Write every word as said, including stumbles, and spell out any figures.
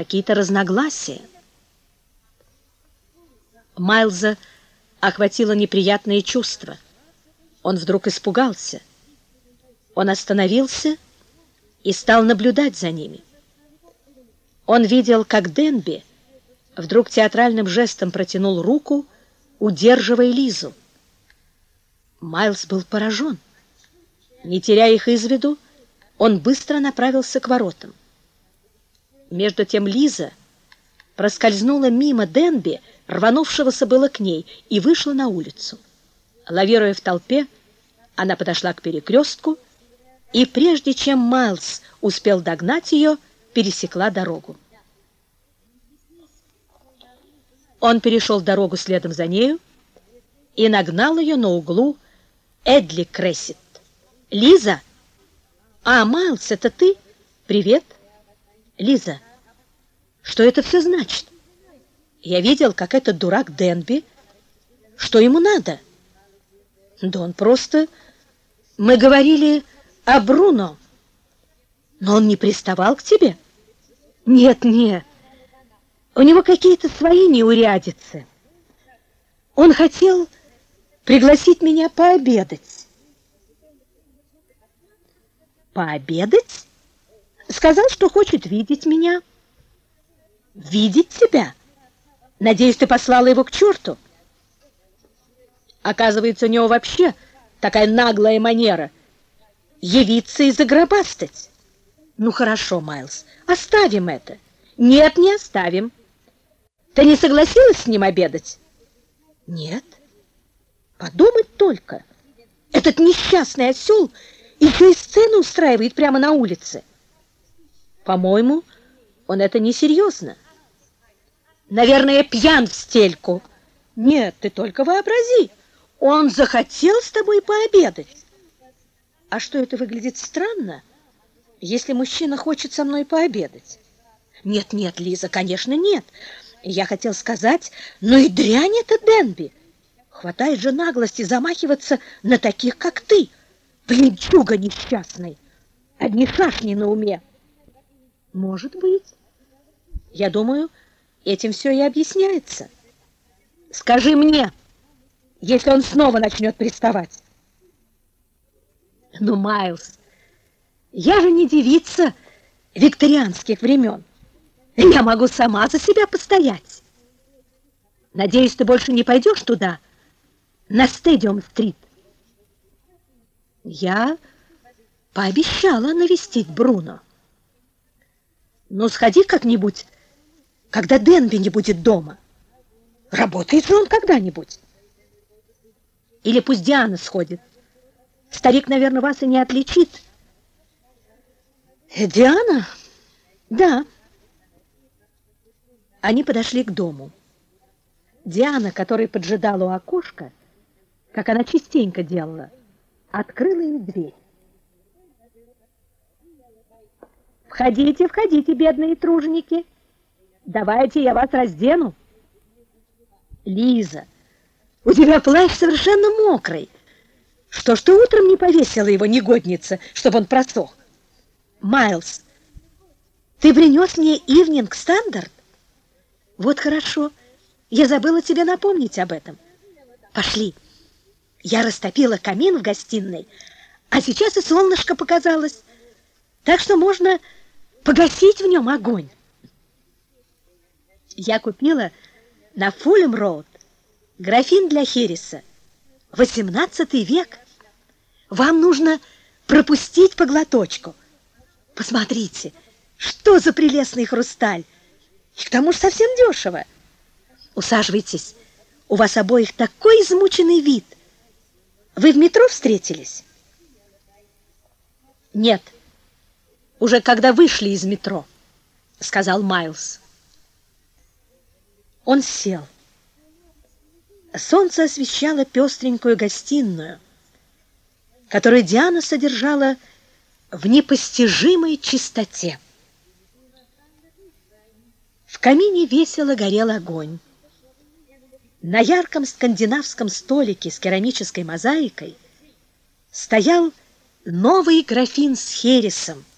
какие-то разногласия. Майлза охватило неприятное чувство. Он вдруг испугался. Он остановился и стал наблюдать за ними. Он видел, как Денби вдруг театральным жестом протянул руку, удерживая Лизу. Майлз был поражен. Не теряя их из виду, он быстро направился к воротам. Между тем Лиза проскользнула мимо Денби, рванувшегося было к ней, и вышла на улицу. Лавируя в толпе, она подошла к перекрестку, и прежде чем Майлз успел догнать ее, пересекла дорогу. Он перешел дорогу следом за нею и нагнал ее на углу Эдли Крессит. «Лиза! А, Майлз, это ты? Привет!» «Лиза, что это все значит? Я видел, как этот дурак Денби. Что ему надо?» «Да он просто... Мы говорили о Бруно. Но он не приставал к тебе?» «Нет, нет. У него какие-то свои неурядицы. Он хотел пригласить меня пообедать». «Пообедать? Сказал, что хочет видеть меня». «Видеть тебя? Надеюсь, ты послала его к черту?» Оказывается, у него вообще такая наглая манера явиться и загробастать. Ну хорошо, Майлз, оставим это. Нет, не оставим. Ты не согласилась с ним обедать? Нет. Подумать только. Этот несчастный осел еще и сцену устраивает прямо на улице. По-моему, он это несерьезно. Наверное, пьян в стельку. Нет, ты только вообрази. Он захотел с тобой пообедать. А что, это выглядит странно, если мужчина хочет со мной пообедать? Нет, нет, Лиза, конечно, нет. Я хотел сказать, ну и дрянь это Денби. Хватает же наглости замахиваться на таких, как ты. Плинчуга несчастный. Одни шашни на уме. Может быть. Я думаю, этим все и объясняется. Скажи мне, если он снова начнет приставать. Ну, Майлз, я же не девица викторианских времен. Я могу сама за себя постоять. Надеюсь, ты больше не пойдешь туда, на Стадиум-стрит. Я пообещала навестить Бруно. Ну, сходи как-нибудь, когда Денби не будет дома. Работает же он когда-нибудь. Или пусть Диана сходит. Старик, наверное, вас и не отличит. Диана? Да. Они подошли к дому. Диана, которая поджидала у окошка, как она частенько делала, открыла им дверь. «Входите, входите, бедные труженики. Давайте я вас раздену». «Лиза, у тебя плащ совершенно мокрый. Что ж ты утром не повесила его, негодница, чтобы он просох? Майлз, ты принес мне Ивнинг Стандарт? Вот хорошо, я забыла тебе напомнить об этом. Пошли. Я растопила камин в гостиной, а сейчас и солнышко показалось, так что можно погасить в нем огонь. Я купила на Фулем-роуд графин для хереса, восемнадцатый век. Вам нужно пропустить по глоточку. Посмотрите, что за прелестный хрусталь. И к тому же совсем дешево. Усаживайтесь, у вас обоих такой измученный вид. Вы в метро встретились? Нет, уже когда вышли из метро, сказал Майлз. Он сел. Солнце освещало пестренькую гостиную, которую Диана содержала в непостижимой чистоте. В камине весело горел огонь. На ярком скандинавском столике с керамической мозаикой стоял новый графин с хересом,